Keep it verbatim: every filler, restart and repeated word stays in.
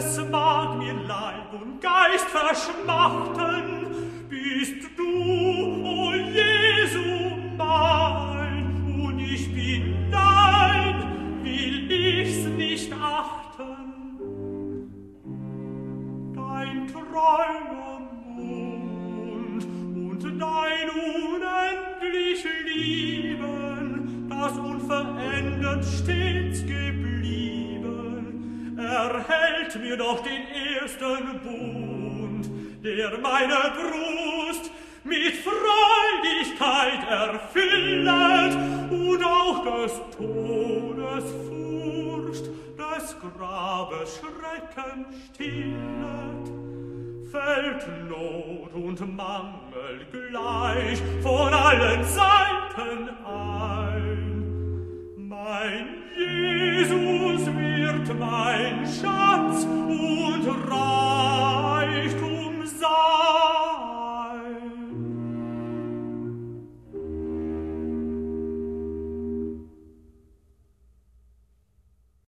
es mag mir Leib und Geist verschmachten, bist du, o Jesu, mein, und ich bin dein, will ich's nicht achten. Dein treuer Mund und dein unendlich Lieben, das unverändert stets geblieben, erhält mir doch den ersten Bund, der meine Brust mit Freudigkeit erfüllet und auch des Todes Furcht, des Grabes Schrecken stillet. Fällt Not und Mangel gleich von allen Seiten ein. Mein Jesus wird mein Schatz,